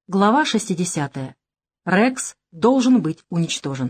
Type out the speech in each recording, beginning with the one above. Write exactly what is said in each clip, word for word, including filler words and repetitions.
Глава шестидесятая. Рекс должен быть уничтожен.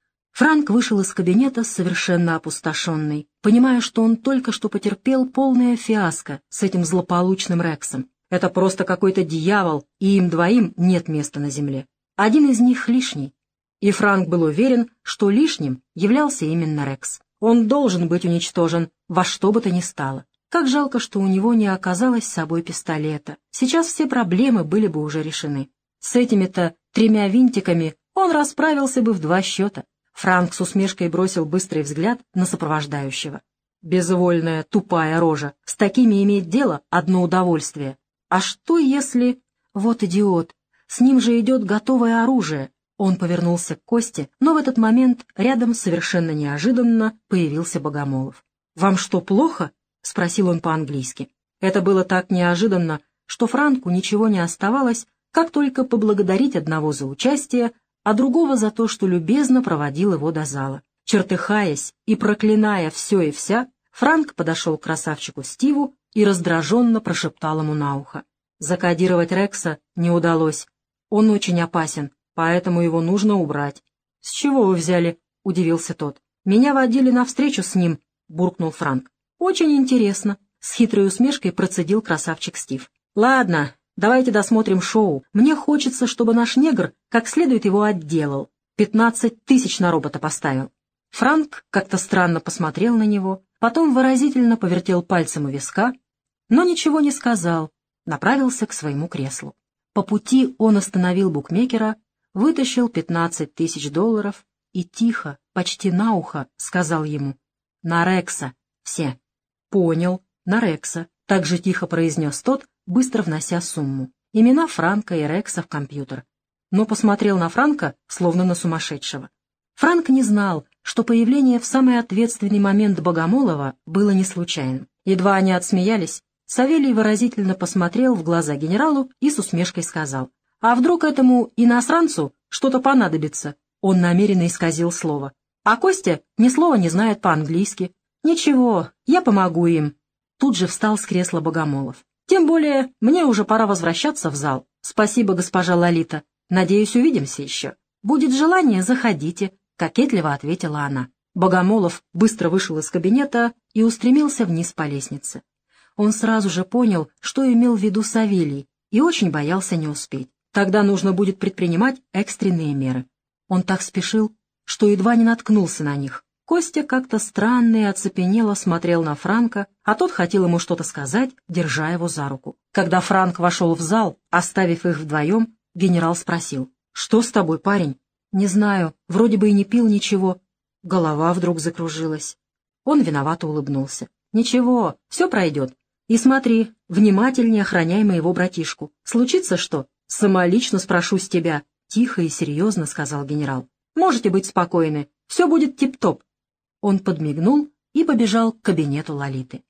Франк вышел из кабинета совершенно опустошенный, понимая, что он только что потерпел полное фиаско с этим злополучным Рексом. Это просто какой-то дьявол, и им двоим нет места на земле. Один из них лишний. И Франк был уверен, что лишним являлся именно Рекс. Он должен быть уничтожен во что бы то ни стало. Как жалко, что у него не оказалось с собой пистолета. Сейчас все проблемы были бы уже решены. С этими-то тремя винтиками он расправился бы в два счета. Франк с усмешкой бросил быстрый взгляд на сопровождающего. Безвольная, тупая рожа. С такими иметь дело — одно удовольствие. А что если... Вот идиот. С ним же идет готовое оружие. Он повернулся к Косте, но в этот момент рядом совершенно неожиданно появился Богомолов. «Вам что, плохо?» — спросил он по-английски. Это было так неожиданно, что Франку ничего не оставалось, как только поблагодарить одного за участие, а другого за то, что любезно проводил его до зала. Чертыхаясь и проклиная все и вся, Франк подошел к красавчику Стиву и раздраженно прошептал ему на ухо. Закодировать Рекса не удалось. Он очень опасен, поэтому его нужно убрать. — С чего вы взяли? — удивился тот. — Меня водили навстречу с ним, — буркнул Франк. — Очень интересно, — с хитрой усмешкой процедил красавчик Стив. — Ладно, давайте досмотрим шоу. Мне хочется, чтобы наш негр как следует его отделал. Пятнадцать тысяч на робота поставил. Франк как-то странно посмотрел на него, потом выразительно повертел пальцем у виска, но ничего не сказал, направился к своему креслу. По пути он остановил букмекера, вытащил пятнадцать тысяч долларов и тихо, почти на ухо, сказал ему: «На Рекса, все». «Понял, на Рекса», — так же тихо произнес тот, быстро внося сумму. Имена Франка и Рекса в компьютер. Но посмотрел на Франка, словно на сумасшедшего. Франк не знал, что появление в самый ответственный момент Богомолова было не случайным. Едва они отсмеялись, Савелий выразительно посмотрел в глаза генералу и с усмешкой сказал: «А вдруг этому иностранцу что-то понадобится?» Он намеренно исказил слово. «А Костя ни слова не знает по-английски. Ничего, я помогу им». Тут же встал с кресла Богомолов. «Тем более, мне уже пора возвращаться в зал. Спасибо, госпожа Лолита. Надеюсь, увидимся еще. Будет желание, заходите», — кокетливо ответила она. Богомолов быстро вышел из кабинета и устремился вниз по лестнице. Он сразу же понял, что имел в виду Савелий, и очень боялся не успеть. Тогда нужно будет предпринимать экстренные меры. Он так спешил, что едва не наткнулся на них. Костя как-то странно и оцепенело смотрел на Франка, а тот хотел ему что-то сказать, держа его за руку. Когда Франк вошел в зал, оставив их вдвоем, генерал спросил: «Что с тобой, парень?» «Не знаю, вроде бы и не пил ничего». Голова вдруг закружилась. Он виновато улыбнулся. «Ничего, все пройдет. И смотри, внимательнее охраняй моего братишку. Случится что? Самолично спрошу с тебя», — тихо и серьезно сказал генерал. «Можете быть спокойны, все будет тип-топ». Он подмигнул и побежал к кабинету Лолиты.